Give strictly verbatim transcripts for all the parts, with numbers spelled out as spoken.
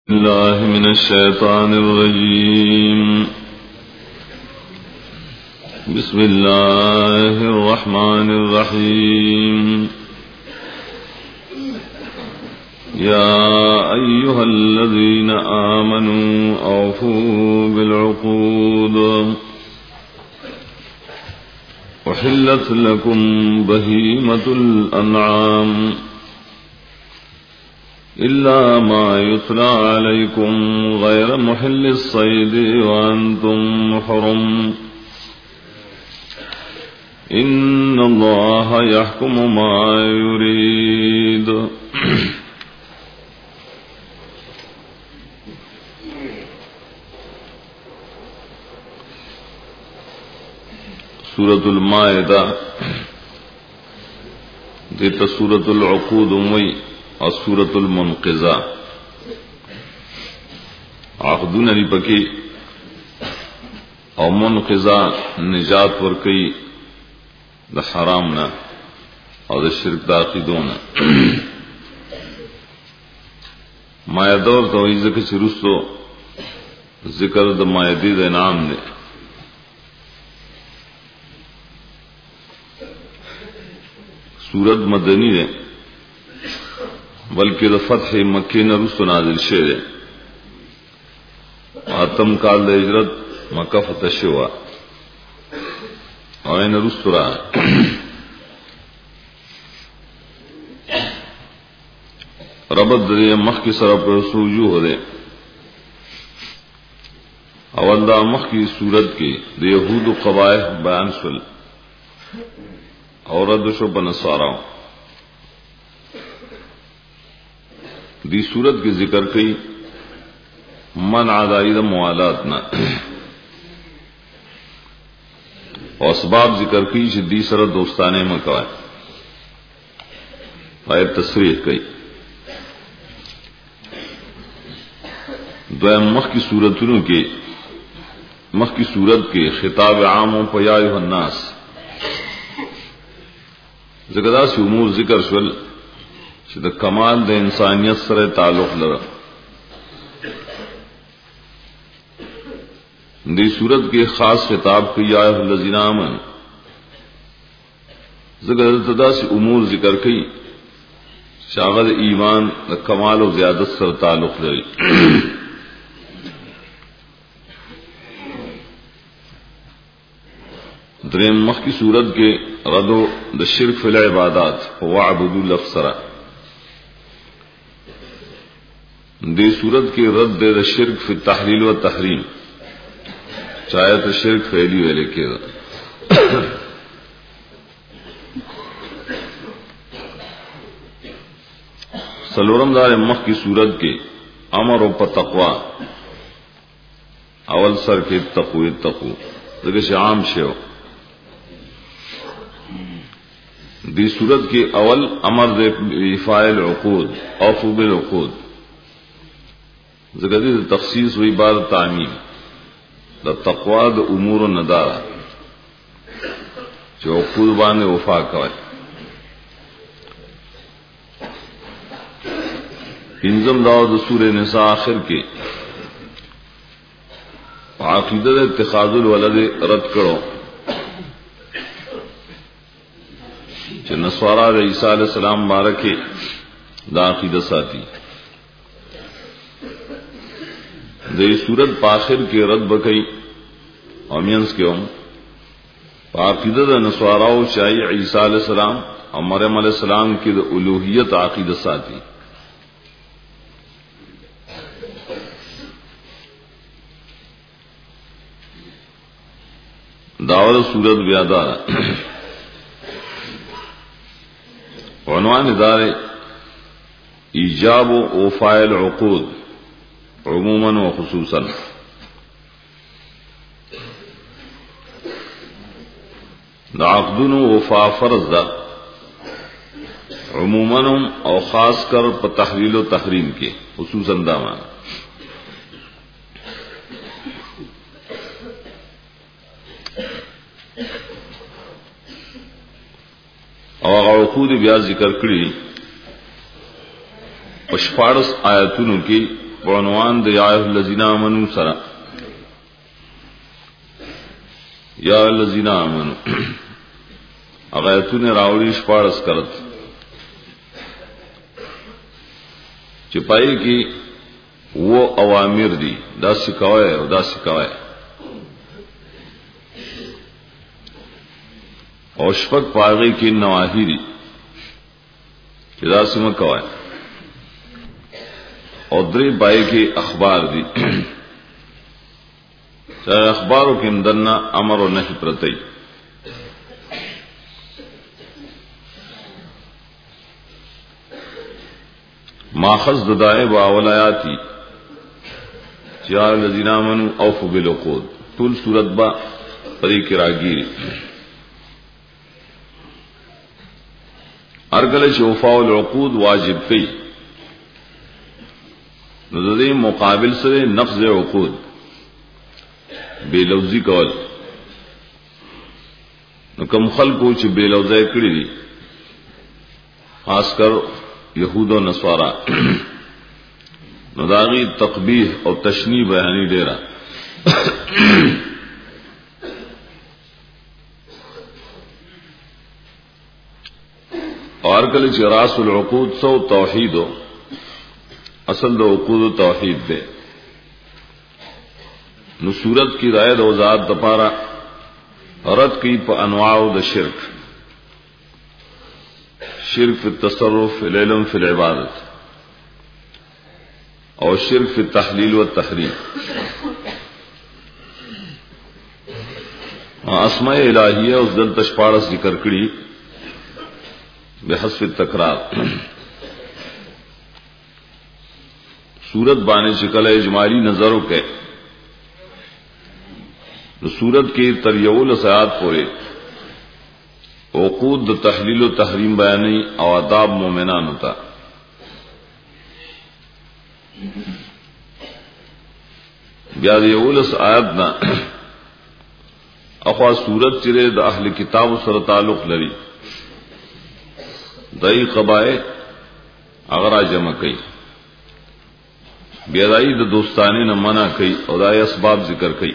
الله من الشيطان الرجيم. بسم الله الرحمن الرحيم. يا أيها الذين آمنوا أوفوا بالعقود أحلت لكم بهيمة الأنعام إلا ما يتلى عليكم غير محل الصيد وأنتم حرم إن الله يحكم ما يريد. سورة المائدہ دیتا سورة العقود وی اور سورۃ المنقذہ عقدون علی پکی اور منقذہ نجات ورکی دا حرامنا اور دا شرک دا عقیدونا. مائدور تو وی ذکر چرستو ذکر دا مائدی دا انعام نے. سورت مدنی ہے بلکہ دا فتح مکی نے رسو نازل شعر آتم کال دا ہجرت مکہ فتح شوا اور این رسو رہا ربط دے مخ کی سر پر سوجو ہو دے. اول دا مخ کی صورت کی دا یہود و قبائح بیان سل اور ردشو بنسواراؤں دی صورت کی ذکر کی من عدائی دا موالات نا اور اسباب ذکر کی دی سر دوستانے میں کوئے آیت تصریح کی. دویم مخ کی صورتوں کے مخ کی صورت کے خطاب عاموں پا یا ایھا الناس ذکر سی امور ذکر شول چې د کمال د انسانیت سره تعلق لري. دې صورت کې خاص خطاب کوي یا ایھا الذین آمنوا. ذکر تداسی امور ذکر کوي چې هغه د ایمان د کمال او زیادت سره تعلق لري. دریم مخ کی صورت کې رد د شرک فی العبادات وعبدوا الافسرا. دی صورت کی رد دے شرک فی تحلیل و تحریم چاہے تو شرک فعلی ویلے کے سلورم دار مخ کی صورت کے امر و تقوا اول سر کے تقو تقو دیکھ عام شیو. دی صورت کی اول امر دے فائل عقود اوفوا بالعقود ذکر دی تخصیص ہوئی بار تعمیم دا تقوا دا امور و ندارا جو عقود باندے وفا کوئے. پنزم داو دا سورہ نساء آخر کے عقیدت اتخاذ الولد رد کرو جو نسوارا عیسیٰ علیہ السلام بارکے دا عقیدت ساتھی. دے صورت پاخر کے رد بکئی امینس کے ام عقیدت نسواراو شاہی عیسیٰ علیہ السلام اور مریم علیہ السلام کی دا الوہیت عقیدت ساتھی. دعوت صورت بیادا عنوان دار ایجاب و اوفاء العقود عموماً و خصوصاً. دا عقدن و وفا فرض دا عموماً او خاص کر پا تحلیل و تحریم کے خصوصاً دامان. اور عقود بیا ذکر کری پشپارس آیتونو کی عنوان د یا الذین آمنو سره یا الذین آمنو آیاتونه راوړي شپارس کرت چې پای کې وہ اوامر دي دا سکوای او دا سکوای او شپږ پاغي کې نواهی دي چې دا سم کوای او درې پای کې اخبار دي چې اخبارو کې اندنا امر او نهي پرتای ماخذ ددائے با اولایاتی چار الذین آمنوا اوفوا بالعقود طول صورت با پری کی راگیری ارگل چ وفاء العقود واجب کی نو د دې مقابل سره نقض عقود بے لفظی کول نو کوم خلکو چې بے لفظی کړی دي خاص کر یہود و نصارا نو داغی تقبیح او تشنیع بیانی ډیرا اور کله چې راس العقود سو توحید اصل د عقود توحید ده نو صورت کی رائے او ذات د پارا رد کی په انواع د شرک شرک فی التصرف فی العلم فی العبادت اور شرک فی التحلیل والتحریم اسماء الہیہ اس دل تشپارس ذکر کړي بحسب التکرار صورت باندې شکل اجمالی نظروں کے صورت کے تریول سیات پورے عقود د تحلیل و تحریم بیانی او آداب مومنان ہوتا بیا دی اولس آیات نا اخوا صورت چرے د اہل کتاب سره تعلق لري دای قبائے اگر جمع کئی بیا دای د دوستانی نه منع کئی او دای اسباب ذکر کئی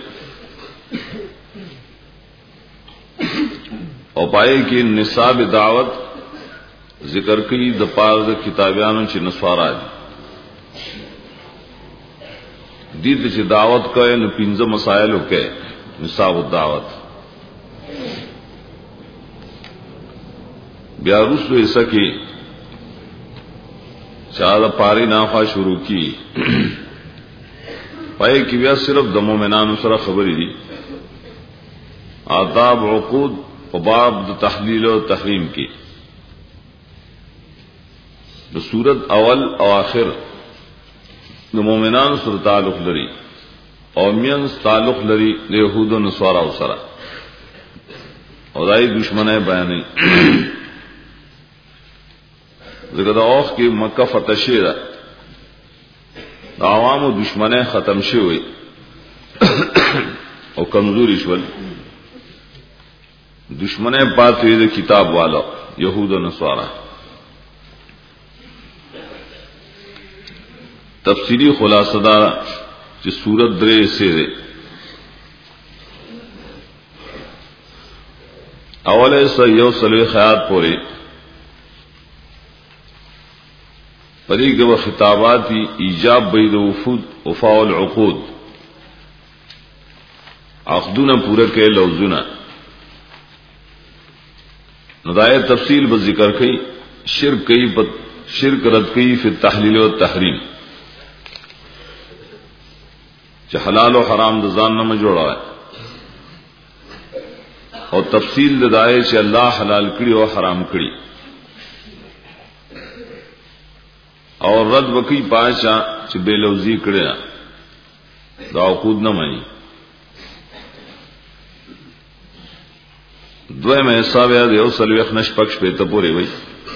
او پائے کی نصاب دعوت ذکر کی د پاره د کتابیانو چې نسوارا دي دې چې دعوت کوي نو پنځه مسائل وکړي نصاب الدعوت بیا رسو ایسا کی چاہتا پاری نافا شروع کی پائے کی بیا صرف د مومنانو سره خبری دی آداب عقود و باب د تحلیل و تحریم کی د صورت اول او آخر د مومنان سره تعلق لري او مینس تعلق لري د یهود و نصارا سره او دای دشمنه بیانې زګدا اوخ کې مکه فتح شوه د عوامو دشمنه ختم شوه او کمزوري شول دشمنه پاتې د کتاب والا یهود و نصارا تفصیلی خلاصہ دا چې سورت درې سے ده اوله سو یو سلوی خیات پوری پدې کې خطابات ایجاب بيد وفود وفاء العقود عقدونه پورا کې لوزونه ندای تفصیل به ذکر کړي شرک کوي شرک رد کوي فی التحلیل و التحریم چې حلال او حرام د ځان نه جوړا او تفصیل دای چې الله حلال کړی او حرام کړی او رد وکي پاشا چې بے لوزی کړی دا عقود نه مانی دوی مې حساب یاد یو سلوخ نش پکش په ته پوری وای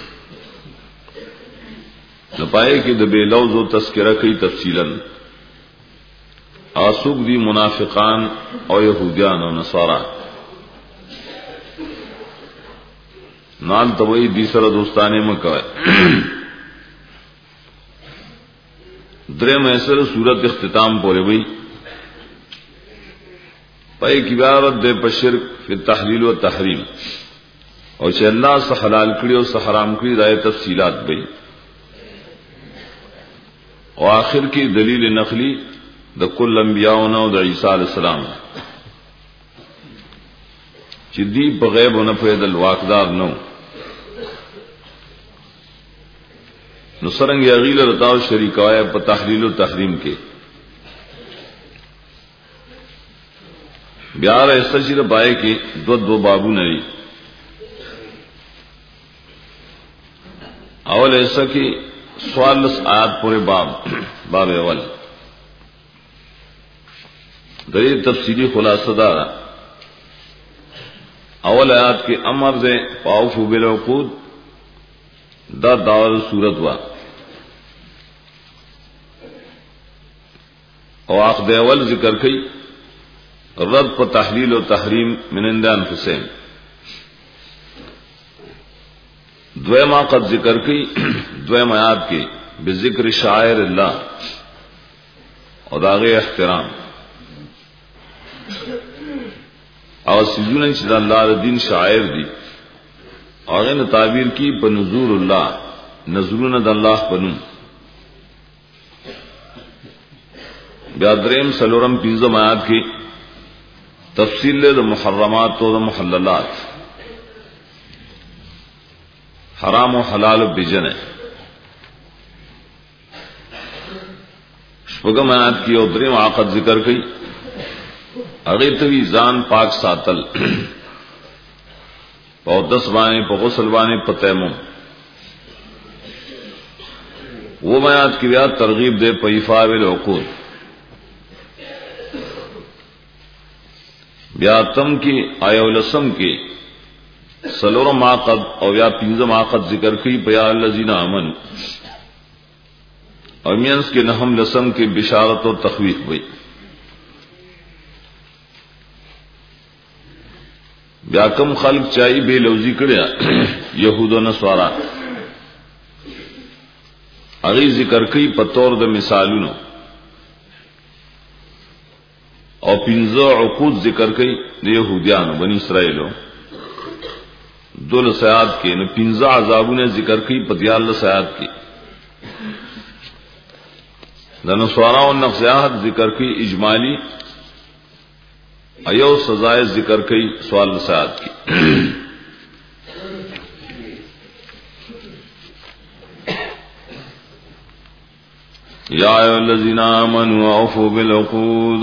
نو پای کې د بے لوز او تذکرہ کوي تفصیلا آسوک دی منافقان او یہودیان او نصارا نال توئی دی سره دوستانه مکوي درے محسر صورت اختتام پورے ہوئی پئی کی عبارت دے پشرک فی تحلیل و تحریم اور چھ اللہ سے حلال کری اور سے حرام کری رائے تفصیلات بئی اور آخر کی دلیل نقلی دا کل انبیاءنا و دا عیسیٰ علیہ السلام چی دی بغیب ہونا پیدل واقدار نو نصرنگ یغیل رتاو شریک آئے پا تحلیل و تحریم کے بیار ایسا چیر پائے کہ دو دو بابو نری اول ایسا کہ سوالس آیات پورے باب باب اول دری تفصیلی خلاصہ دارا اول آیات کے امر دے پاؤفو بالعقود دا داور صورت وا او عقد اول ذکر کی رد پر تحلیل و تحریم من عند انفسهم دویم عقد ذکر کی دویم آیات کی بذکر شاعر اللہ اور داغ احترام اور سجون چد اللہ دین شاعر دی اور ان تعبیر کی بنزور اللہ نزرون د اللہ بنو بیادریم سلورم پینزم آیات کی تفصیل د محرمات و د محللات حرام و حلال بجن شپگم آیات کی اور دریم عقد ذکر کی اغیتوی زان پاک ساتل اور دس بانے پا غسل بانے پا تیمم وہ میات کی بیاد ترغیب دے پا ایفاء بالعقود بیاتم کی آیولسم کی سلورم عقد اور یا پینزم عقد ذکر کی پا یا الذین آمن اور مینس کے نہم لسم کی بشارت و تخویف ہوئی بیا کم خلق چاہی بے لوزی کڑیا یہود و نصارا اغی ذکر کی پتور د مثالونو اور پنزو عقود ذکر کی د یہودیانو بنی اسرائیلو دول سیاد کے نو پنزا عذابوں نے ذکر کی پتیال سیاد کی د نصارا و نقصیات ذکر کی اجمالی ایو سزائے ذکر کئی سوال سعاد کی یا ایو الذین آمنوا اوفوا بالعقود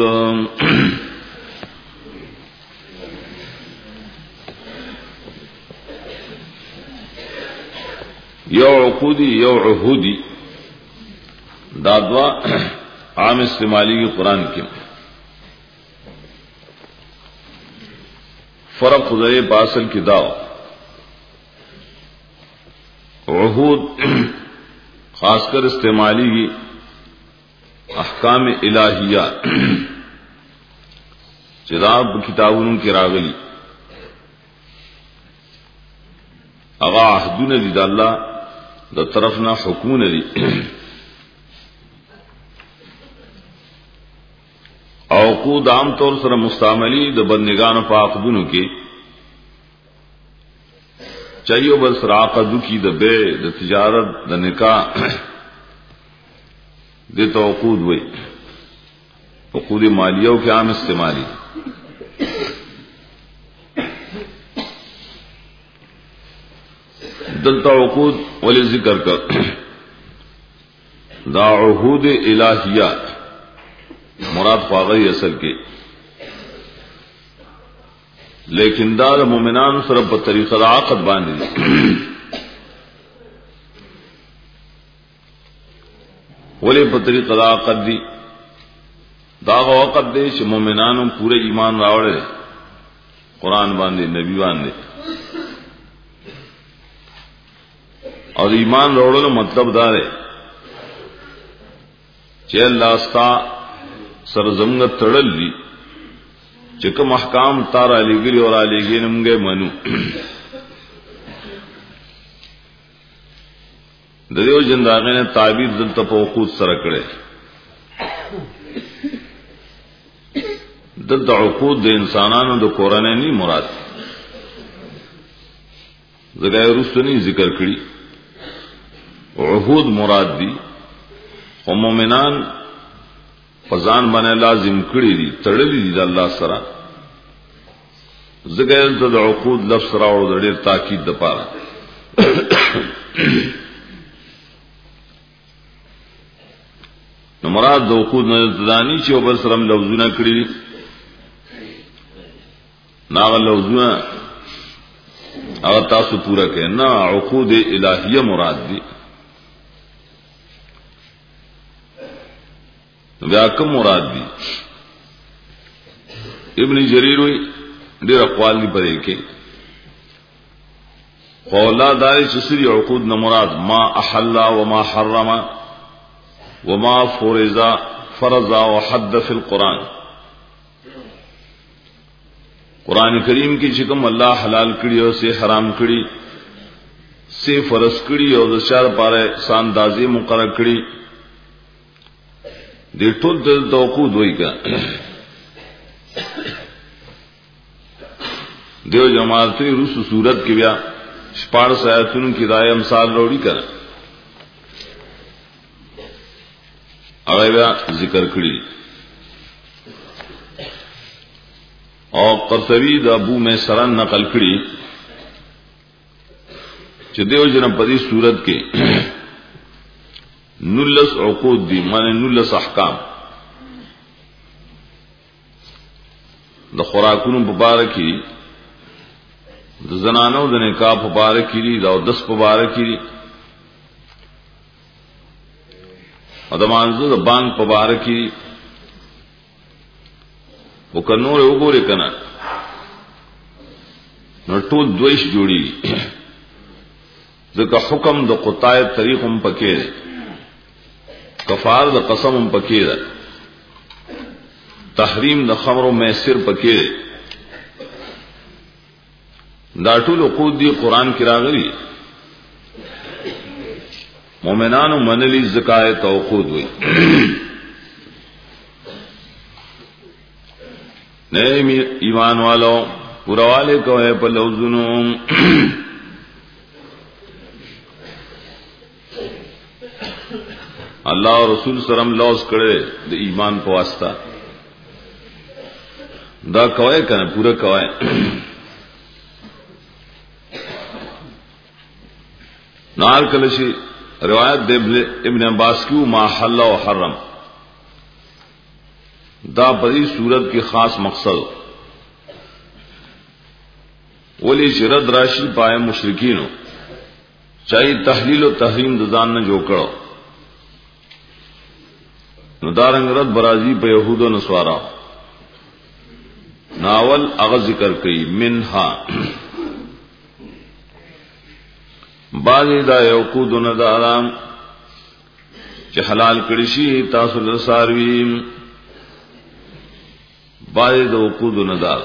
یو عقودی یو عہودی دادوا عام استعمالی کی قرآن کی فرق خدای باصل کی داو عہود خاص کر استعمالی کی احکام الہیہ جناب کتابوں کی راغلی اغا عہدون دی دا اللہ دا طرفنا حکمون دی عقود عام طور سره مستعملی د بندگانو په عقدونو کې چایو بل سره عقدو کې د بیع د تجارت د نکاح د توقود وي عقود مالیو کې عام استعمالی دلته عقود ولې ذکر کړ دا عهود الہیہ مراد خواغی اصل کے لیکن دار مومنان سرب بطریقہ دا عقد باندھی ولی بطریقہ دا عقد دی داغ وقت دے چھ مومنانوں پورے ایمان راوڑے قرآن باندھے نبی باندھے اور ایمان راوڑے مطلب دارے چھ اللہ استا سرزمگت تڑل لی چکم احکام تار علی گلی اور علی گی نمگے منو دیو جنداغے نے تعبیر دلتا پا وقود سرکڑے د عقود د انسانانو د قرآن نه مراد زګای رسونی ذکر کړي عهود مراد دي او مؤمنان فزان باندې لازم کړي دي تړلي دي د الله سره زګای د عقود لفظ راوړل د ډېر تاکید د پاره نو مراد د عقود نه ځدانی چې وبر سره لفظونه کړي ناغ لفظونه هغه تاسو پورا کړئ نه عقود الہیه مراد دي بیا کوم مراد دي ابن جریر وی ډیر اقوال دي پرې کې قولا دای چې سری عقود نه مراد ما احل و ما حرم وما فرض فرض وحد فی القرآن قرآن کریم کی چې کوم الله حلال کړی او سے حرام کړی سے فرض کړی او د شر پاره ساندازي مقرر کړی دې ټول د توقود وای کا دیو جماعتي روس صورت کې بیا شپږ آیاتونو کې دای مثال وروړي کړه هغه بیا ذکر کړی او قرطبی د ابو میسرن نقل کړي چې دیو جن په دې صورت کې نلس عقود دي معنی نلس احکام د خوراکونو په باره کې د زنانو د نکاح په باره کې دي او دس په باره کې دي او د مانزه د بانګ په باره کې وکنور وګوره کنه نو ټول دویش جوړي ځکه حکم د قطای طریق هم پکې ده کفار د قسم هم پکې ده تحریم د خمر او میسر پکې ده دا ټول عقود دی قران کې راغلي مؤمنانو منلی زکات او عقود وي نیم ایمان والو پورواله کوه په لوزونو الله رسول سلام لوز کړي د ایمان په واسطه دا کوه کنه پورا کوه نال کله شي روایت د ابن عباس کیو ما حل او حرم دا پدی صورت کی خاص مقصد ولی شرد راشی پائے مشرکینو چاہیے تحلیل و تحریم دزان نے جو کڑو ندارنگ رد برازی پہ یہود و نسوارا ناول اغا ذکر کئی منہا بعضی دا یوقود و ندارام چی حلال کرشی تاثل سارویم باید د عقود نه دال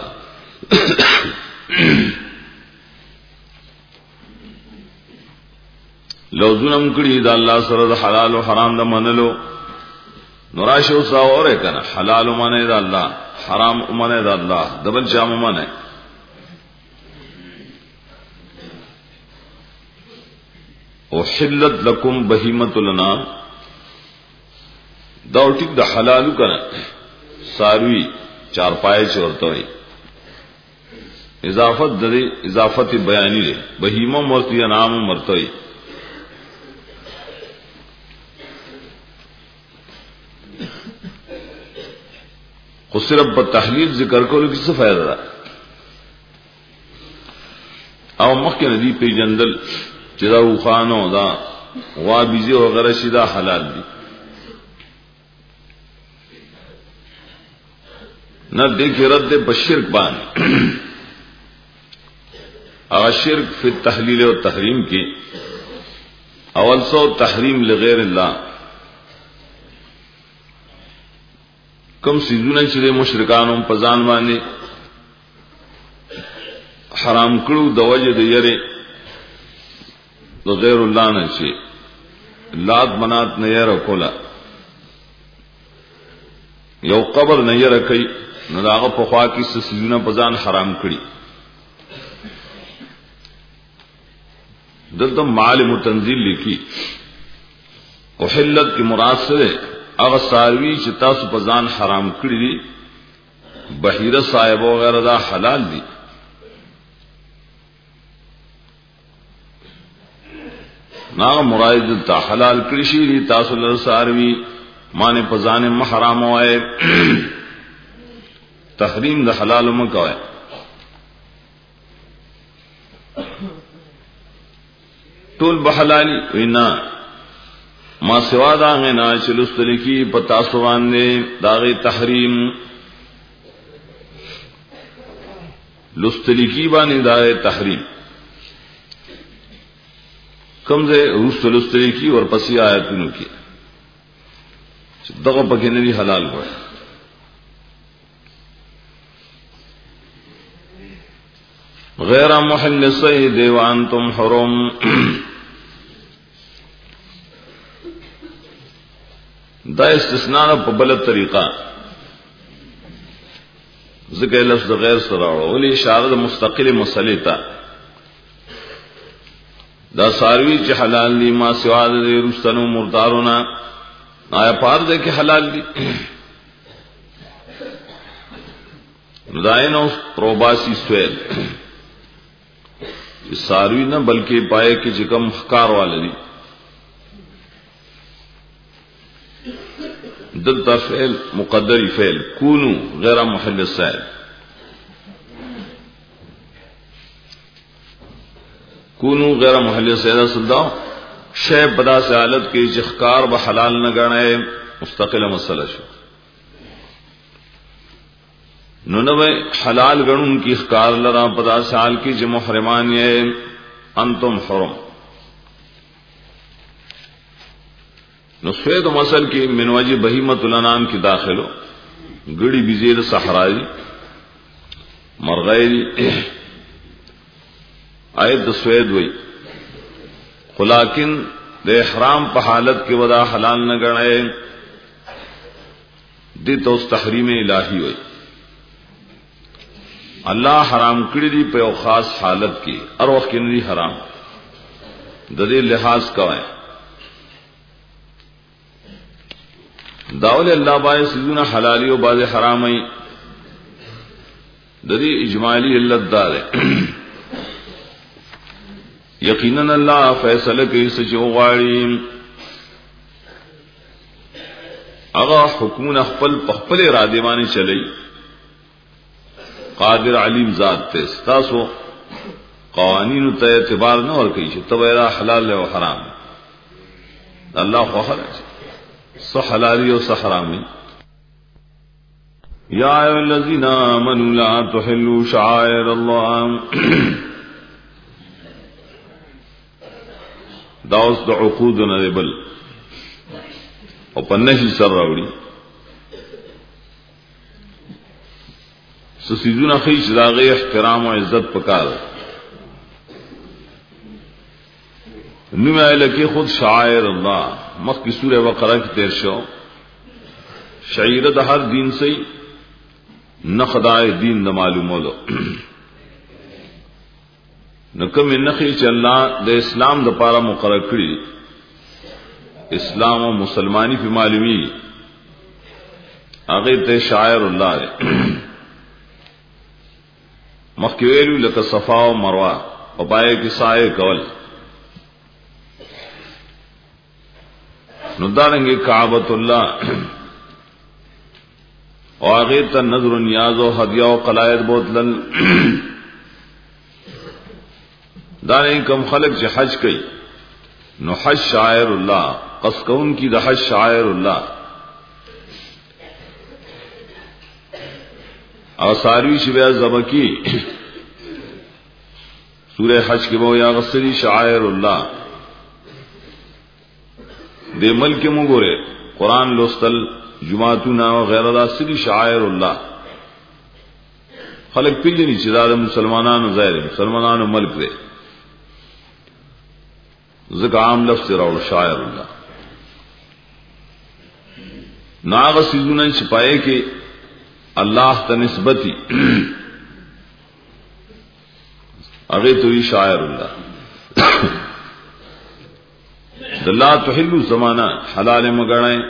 لوزونم کړي د الله سره د حلال او حرام د منلو نوراشو ساوره کنه حلال منه د الله حرام منه د الله دبل جام منه او حلت لكم بهیمه الانام دا ټیک د حلالو کنه ساروی چار پائے چورتا ہوئی اضافت دے اضافت بیانی دے بہیمہ مرتی انعام مرتا ہوئی خود صرف بتحلیل ذکر کو لو کس سے فائدہ دا او مخی ندی پی جندل چدا وخانو دا وابیزی وغیرہ شدا حلال دی نہ دیکھ رد بشرک بان اگر شرک فی تحلیل و تحریم کی اول سو تحریم لغیر اللہ کم سیزونه چې مشرکانو په ځان باندې حرام کړو د وجه د یری د غیر الله نه شي لات منات نه یره کولا یو قبر نه یې رکھي نو داغه په خوا کې سسونه پزان حرام کړي. دلته معالم تنزیل لیکي احلت کی مراد سے هغه ساروی چې تاسو پزان حرام کړی دي بحیره صاحب وغیرہ دا حلال دي. نا مراد ته حلال کړی شي دي تاسو له ساروی معنی پزان محرام وای تحریم د حلال مکوای. ټول بحلالي وینا ما سوا دا غنا چلوستل کی پتا سو باندې داغه تحریم لستل کی باندې داغه تحریم کمزه لستل کی اور پسی آیاتونو کی دغه پکې نه حلال وای. غیر محل الصید وانتم حرم دا استثناء په بل طریقہ ذکر لفظ غیر سره ولې اشاره مستقله مسلې ته دا ساروی چې حلال دي ما سوا د رستنو مردارونه آیا پار دې کې حلال دي داینو پروباسی سویل ساروی نه بلکې پائے کې چې کم خکار والے دي دلتا فعل مقدری فعل کونو غیر محل الصید کونو غیر محل الصید صدا شے بدا سے حالت کی جخکار و حلال نہ گنے مستقل مسئلہ شو نونوے حلال گنون کی اخکار لرا پدا سے حال کی جو محرمان یہ انتم حرم نسوید مسل کی منواجی بہیمت الانام کی داخلو گڑی بزیر صحرائی مرغی آیت سوید وئی خلاکن دے احرام پا حالت کی ودا حلال نہ گنے دی تو اس تحریم الہی ہوئی. اللہ حرام کړی دی په خاص حالت کې هر وخت کې نه حرام د دې لحاظ کوي داول الله باندې سيزونه حلالي او بعض حرامي د دې اجمالی علت دار یقینا الله فیصله کوي چې غواړي هغه حکمونه خپل خپل اراده باندې چلی. قادر علیم ذات ته تاسو قوانین ته اعتبار نه ور کوي چې تبعه حلال او حرام الله خو خرج صح حلال او صح حرام. یا ایها الذین آمنوا لا تحلوا شعائر الله دا اوس د عقود نه بل او په نهي سره راوړي سسیزونه خیش داغه احترام او عزت پکار نو مایل کې خود شعائر الله مخکې سوره بقره کې تیر شو شعیره د هر دین سي نخدای دین د معلومولو نکم نخی چې الله د اسلام د پاره مقرر کړی اسلام او مسلمانی په معلومی هغه ته شعائر الله مخکې ویلو لکه صفا او مروه او پای کې سایه کول نو دارنګه کعبۃ الله او هغه ته نظر و نیاز او هدیه او قلائد بوتلن دارنګه کوم خلق چې حج کوي نو حج شعائر الله قص کون کی د حج شعائر الله او ساروی شبه زبکی سورہ حج کې وو یا غسلی شعائر الله د ملک موږ قرآن لوستل جمعتون او غیره دا سری شعائر الله خلق پیژني چې دا مسلمانانو ظاهر مسلمانانو ملک دی ځکه عام لفظ راو شاعر الله ناغ سیزونه چھپائے کہ اللہ ته نسبتی اگے تو یہ شاعر اللہ دلا تحلو زمانہ حلال مگڑائیں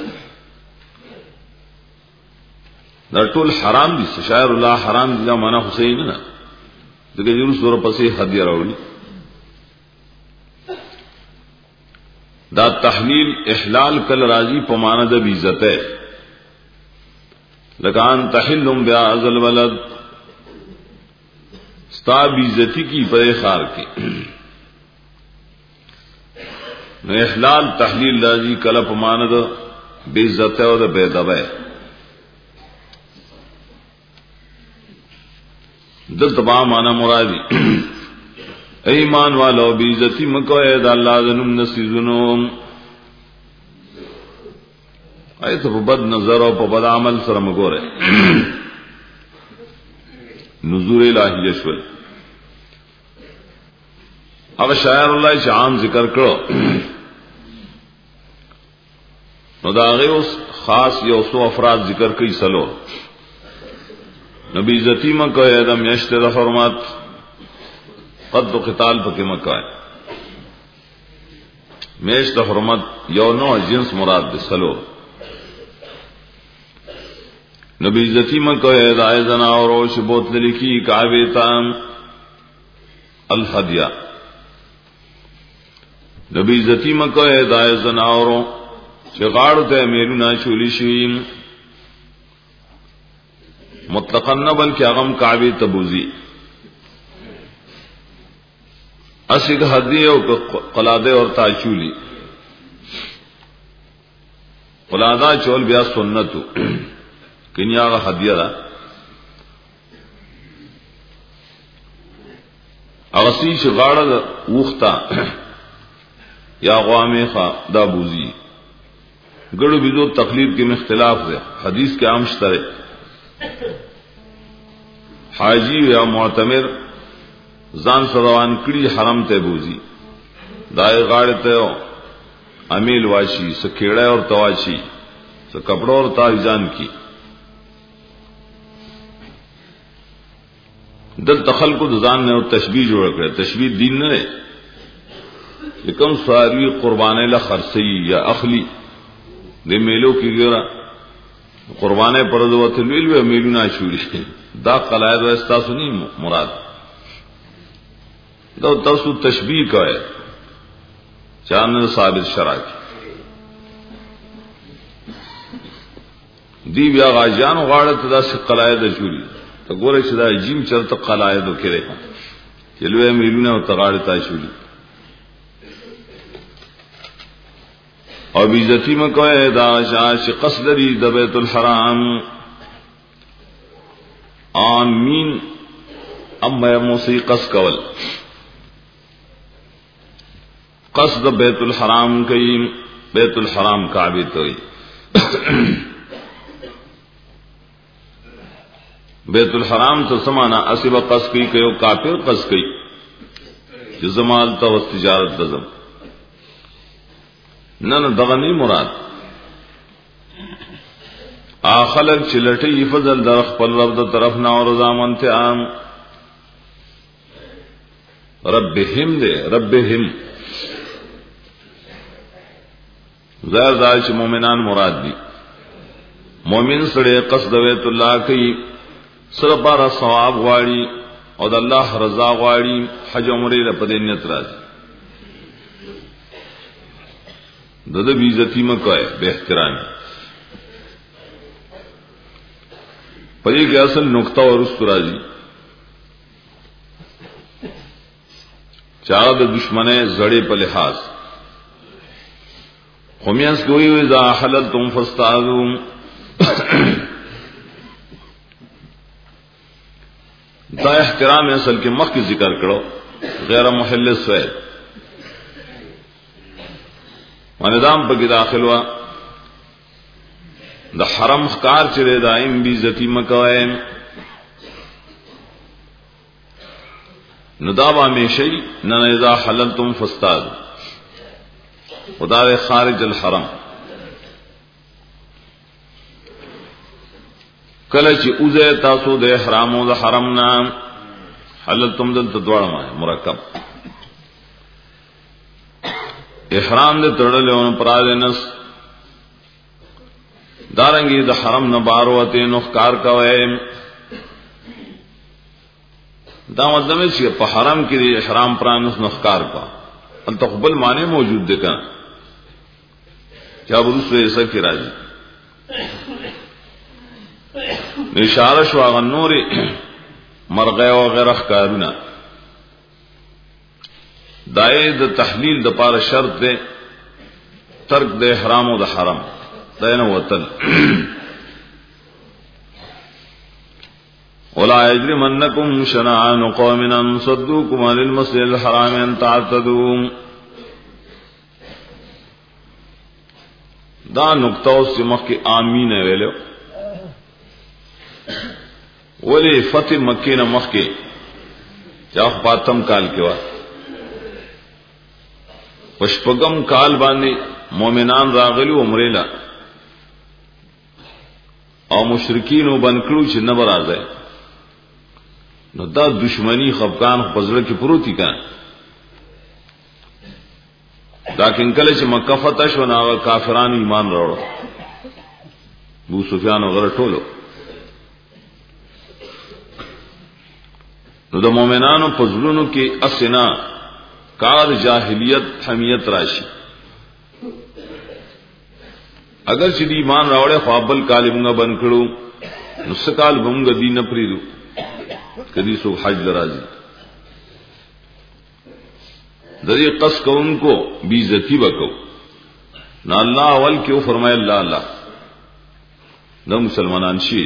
در ټول حرام دي شاعر الله حرام دي معنا حسین نه دغه یو سور پسې هدیه راوړي دا تحلیل احلال کل راضی په معنا د عزت ہے لکان تحلم بیاذ الولد ستا عزتی کی پر خار کے نو احلال تحلیل راضی کل په معنا د بے عزت او د بے ادب ہے دل تبا مانا مرادی ایمان والو بی عزتی مکو اید اللہ ذنم نسیزنوم ایت پا بد نظر و پا بد عمل سر مگو رہے نزور الہی شول اب شاعر اللہ چا عام ذکر کرو نو دا غیوس خاص یا سو افراد ذکر کئی سلو نبی عزتی مکہ ہے دم یشت دا حرمت قد و قتال پکی مکہ ہے میشت حرمت یو نو جنس مراد دے سلو نبی عزتی مکہ ہے دا ایزنا اور روش بوت لکی کعبیتان الحدیہ نبی عزتی مکہ ہے دا ایزنا اور شغاڑ تے میلونا چولی شویم مطلقاً نہ بلکہ اغم کعبی تبوزی اسگ حدی اور قلادے اور تاچولی قلادہ چول بیا سنتو کنیا کا حدیہ دا اغسی شغاڑ دا وختا یا غوامی خوا دا بوزی گڑو بیدو تقلید کے مختلاف دے حدیث کے عام شترے حاجی یا معتمر ځان سروان کړي حرم ته بوزي دای غاړه ته امیل واشي سکیړه اور تواشي س کپڑوں اور تاجان کی دل تخل کو ځان نے تشبیہ جوړ کړ تشبیہ دین نه لیکن ساری قربانه له خرسی یا اخلی د میلو کی ګره قربانه پردو ته ویل وی میلونه شوړي دا قلاید و استاسو نی مراد دا تاسو تشبیہ کا ہے چاند ثابت شرع کی دی بیا غاجان غاړه ته دا قلاید شوړي ته ګوره چې دا جیم چرته قلاید وکړي چلوې میلونه او تغاړه تا شوړي او بیزتی مکوئے دا شاش قصدری دا بیت الحرام آمین اما موسی قصد کول قصد بیت الحرام کئی بیت الحرام کعبی توئی بیت الحرام تو سمانا اسب قصد کئی کئیو کافر قصد کئی جو زمال تا و تجارت دزم نہ نہ دغنی مراد آخلق چلٹی فضل درخ پل رب دا طرف نا اور رضامن تے عام ربہم دے ربہم ظاہر دار چ مومنان مراد دی مومن سڑے قصد بیت اللہ کی سر پارا ثواب غواړي او د الله رضا غواړي حج عمره لپاره نیت راځي دد بھی عزتی مکہ ہے بے احترامی پری کے اصل نقطہ اور اس راضی چار دشمن زڑے پہ لحاظ خمیاس کوئی ہوئی ذا حلل تم فاستعذوم دا احترام اصل کے مخ کی ذکر کرو غیر محل سوید وندام پکی داخل ہوا دا حرم خکار چرے دائم بی ذاتی مکوائم نداب ہمیشہی نہ اذا حللتم فاستاد خدا خارج الحرم کله چې اوزه تاسو د احرام او د حرم نه حللتم دلته دواړه ما مرکب احرام دې تړلې او پرالنس دارنګي د حرم نه بار وته نو ښکار کوي دا مطلب چې په حرم کې د احرام پرانس نو ښکار کا ان تقبل معنی موجود دي کا کیا ورسره ایسا کی راځي اشاره شو غ نور مرغه او غیره ښکارونه دای د تحلیل د پاره شرط ده ترک د احرام او د حرم دینه وتل ولا يجرمنكم شنآن قوم ان صدوكم عن المسجد الحرام ان تعتدوا دا نقطه اوس مخ کې امین ویلو ولی فتح مکه نه مخ کې چا فاطم کال کې وا پشپغم کال باندې مؤمنان راغلي عمره لا او مشرکین وبنکړو چې نه برازه نو دا دشمنی خفقان پزړه کې پروتي کا دا کله چې مکه فتح شو نو کافرانو ایمان راوړ ابو سفیان وغیرہ ټولو نو د مؤمنانو پزړونو کې اسنا کار جاهلیت حمیت راشي اگر چې ایمان راوړې خوابل کالمغه بنکړو نو سکال بمغه دین پریدو کدی سو حج درازی دری قص کو ان کو بی عزتی وکو نہ اللہ اول کیوں فرمائے اللہ اللہ نہ مسلمانان شی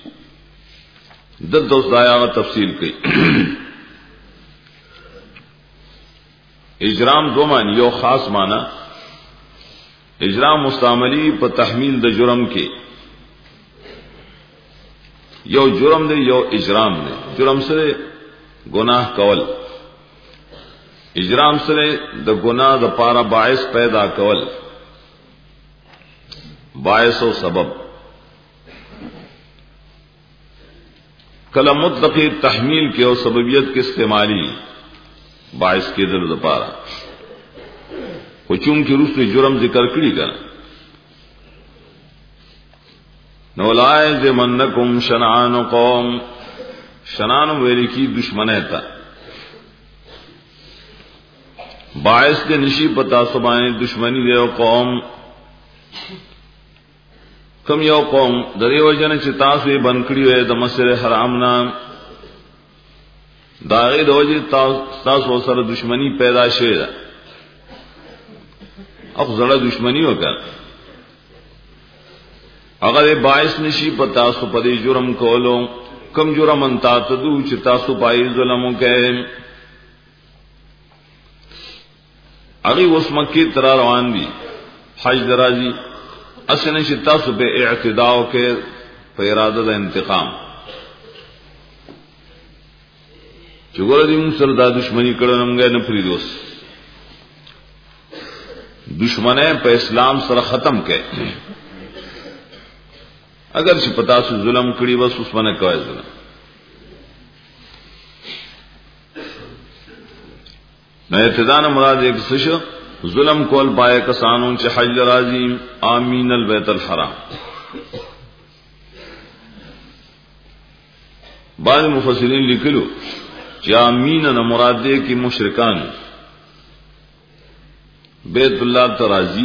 دد دوست آیا تفصیل کی اجرام دو معنی یو خاص معنی اجرام مستعملی په تحمیل د جرم کې یو جرم دی یو اجرام دی جرم سره گناہ کول اجرام سره د گناہ د پاره باعث پیدا کول باعث او سبب کله مطلق تحمیل کې او سببیت کې استعمالی باعث کې دل د پاره خو چون کې روسه جرم ذکر کړی کا نو لائز منکم شنعان قوم شنعان ویلی کی دشمن ہے تا باعث کے نشی پتا سبائیں دشمنی دے قوم کم یو قوم دری وجن چې تاسو یې بنکړی وې د مسجد حرام نام داغه دوجه تاسو سره دشمنی پیدا شوه ده او زړه دشمنی وکړه اگر باعث نشی پتا سو پدی جرم کولو کم جرم انتا تدو چې تاسو پای ظلمو کې اغي وس مکی تر روان دي حج درازي اسنه چې تاسو به اعتداء کې په اراده د انتقام چګور دې موږ سره د دشمنی کړه نمګه نه فری دوس دشمنه په اسلام سره ختم کړي اگر چې پتا سو ظلم کړي بس اوس باندې کوي ظلم نو ابتداء مراد ایک سشو ظلم کول پائے کسانوں چې حج راضی آمین البیت الحرام بعض مفسرین لیکلو چې آمین نه مراد دې کې مشرکان بیت الله ترازی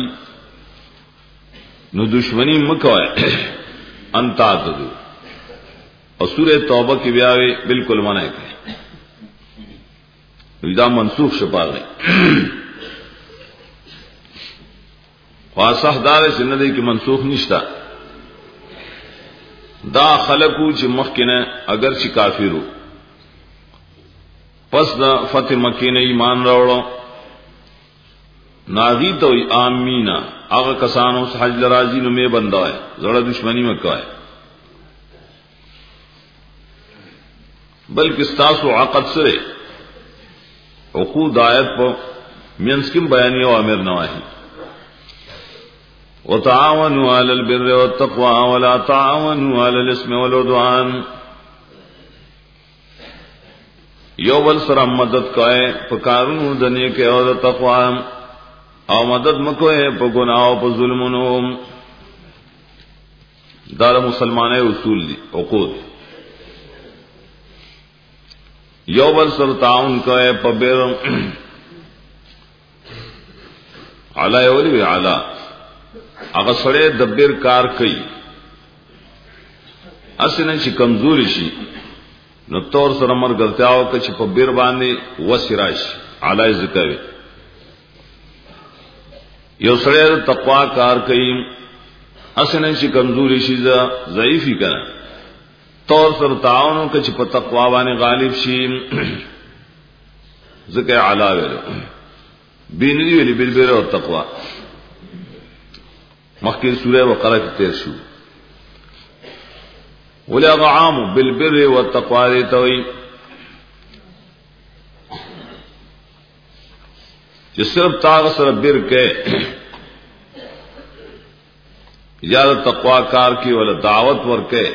نو دشمنی مکوئے انتا تدو اور سورہ توبہ کی بیاوے بالکل منع ہے دا منسوخ شپا گئی خواصح دار سندے کی منسوخ نشتا دا خلقو چې مخکنه اگر چې کافرو پس دا فتح مکی نے ایمان راوړو ناغی تو آمینا هغه کسانو حج لراضی نو می بندای زړه دشمنی مکوای بلکې تاسو عقد سره عقود آیت په مینس کې بیان او امر نواهی وتعاونوا على البر والتقوى ولا تعاونوا على الإثم والعدوان. یو بل سره مدد کوئے په کارونو د نیکی او د تقوا، او مدد مکوئے په گناہ او په ظلمونو. دا د مسلمانانو اصول دي، عقود. یو بل سره تعاون کوئے په بر علی ولی علی هغه سره د بر کار کوي اسنه چې کمزوري شي نو تور سره مرګرتاو ک چې په بیر باندې وسراش علی ذکر. یو سره تقوا کار کوي اسنه چې کمزوري شي ضعیفی کړه تور سره تعاون ک چې په تقوا باندې غالب شي ذکر علی ویلو بینی ویلی بالبر او تقوا. مخکې سورہ بقرہ کې تیر شو. ولا غعام بالبر والتقوى دیتوي چې صرف تاغ سره بر کې یا تقوا کار کی ولا دعوت ورکه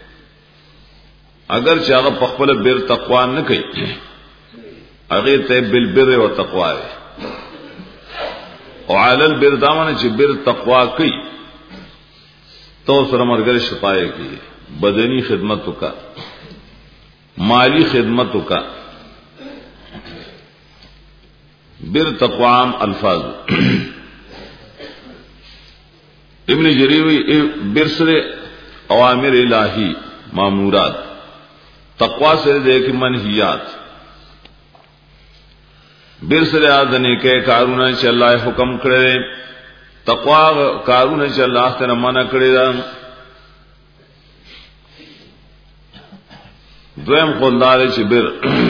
اگر چې هغه په خپل بر تقوا نه کوي هغه ته بالبر والتقوى او علی البر دامن چې بر تقوا کوي تو سره مرګ شپای کی بدنی خدمتوں کا مالی خدمتوں کا بر تقوام الفاظ. ابن جریری بر سے اوامر الہی مامورات تقوا سے دیکھ منہیات بر سے آدھنے کے کارونا چ اللہ حکم کرے تقوا کارونا چ اللہ سے منع کرے. دویم خلدار چې بر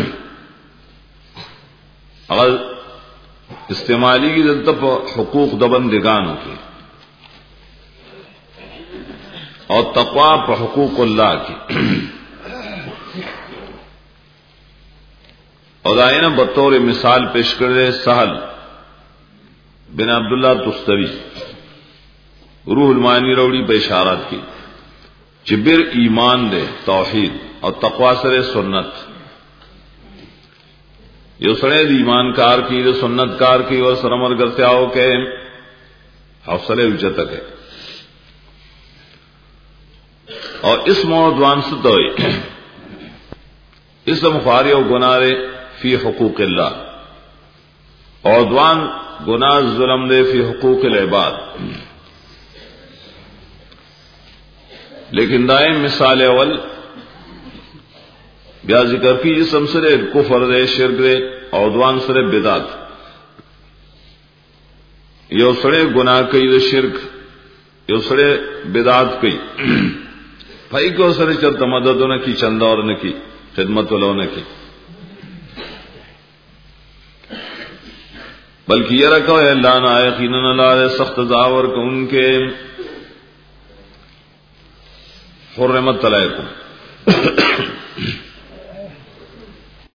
اول استعمالی کی دلته په حقوق د بندگانو کې او تقوا په حقوق الله کې. او داینه په تور مثال پیش کړل سهل بن عبد الله تستوی روح المانی روڑی په اشارات کې چې بر ایمان دے توحید او تقوا سره سنت. یو سره دی ایمان کار کی د سنت کار کی اور سره مرګ آو کې حوصله اوچته کې. اور اس موضوعان سے تو اسم خاری او گناہ فی حقوق اللہ اور دوان گناہ ظلم دے فی حقوق العباد. لیکن دائم مثال اول بیا ذکر کی جسم سرے کفر دے شرک دے او دوان سرے بدعت. یو سڑے گناہ کئی دے شرک یو سڑے بدعت کئی بھائی کو سرے چلتا مدد نہ کی چندہ اور نہ کی خدمت ولو نہ کی بلکہ یہ رکھو ہے اللہ نہ یقیناً اللہ سخت زاور کو ان کے حرمت علیکم